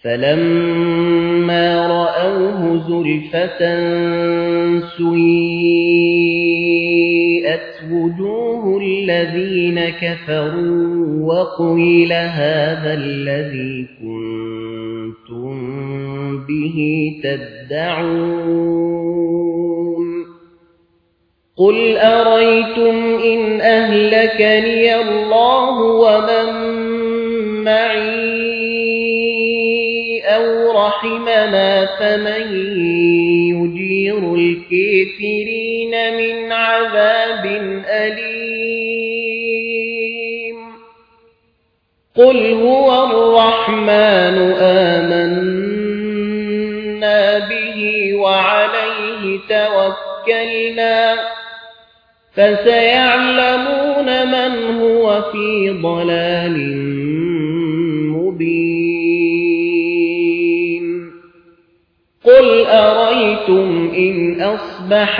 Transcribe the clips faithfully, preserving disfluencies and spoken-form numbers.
فَلَمَّا رَأَوْهُ زُلْفَةً سُيِّئَتْ وُجُوهُ الَّذِينَ كَفَرُوا وَقِيلَ هَذَا الَّذِي كُنتُم بِهِ تَدَّعُونَ قُلْ أَرَيْتُمْ إِنْ أَهْلَكَنِيَ اللَّهُ وَمَن مَّعِي أَوْ رَحِمَنَا فَمَن يُجِيرُ الْكَافِرِينَ مِنْ عَذَابٍ أَلِيمٍ قُلْ هُوَ الرَّحْمَنُ آمَنَّا بِهِ وَعَلَيْهِ تَوَكَّلْنَا فَسَيَعْلَمُونَ مَنْ هُوَ فِي ضَلَالٍ مُبِينٍ قُلْ أَرَيْتُمْ إِنْ أَصْبَحَ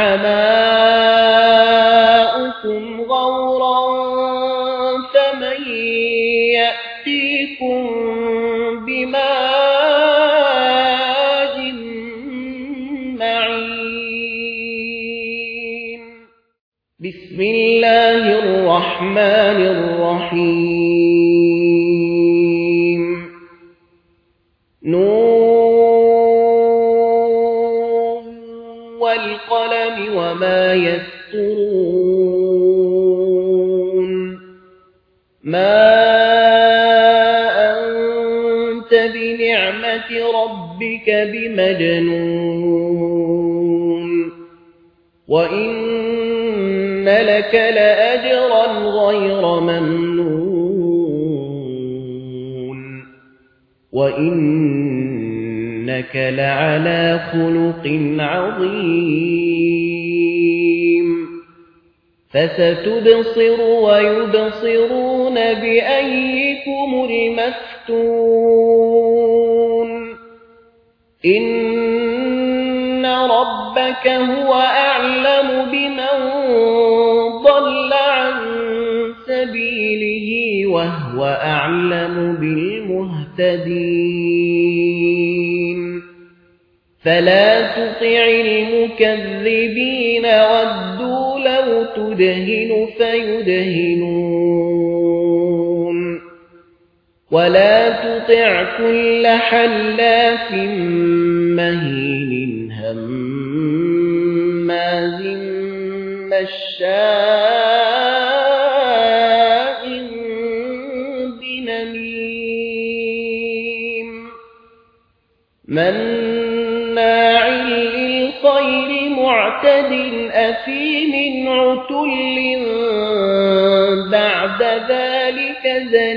مَاؤُكُمْ غَوْرًا فَمَن يَأْتِيكُم بِمَاءٍ مَّعِينٍ بسم الله الرحمن الرحيم نون والقلم وما يسطرون ما أنت بنعمة ربك بمجنون وإن لك لأجرا غير ممنون وإنك لعلى خلق عظيم فستبصر ويبصرون بأيكم المفتون إن ربك هو أعلم بمن ضل عن سبيله وهو أعلم بالمهتدين فلا تطع المكذبين ودوا لو تدهن فيدهنون ولا تطع كل حلاف مهين هماز مشاء بنميم مناع للخير معتد أثيم عتل بعد ذلك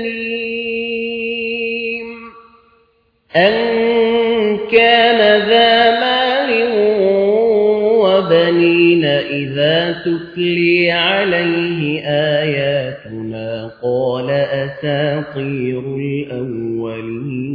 زنيم أن كان ذا مال وبنين إذا تتلي عليه آياتنا قال أساطير الأولين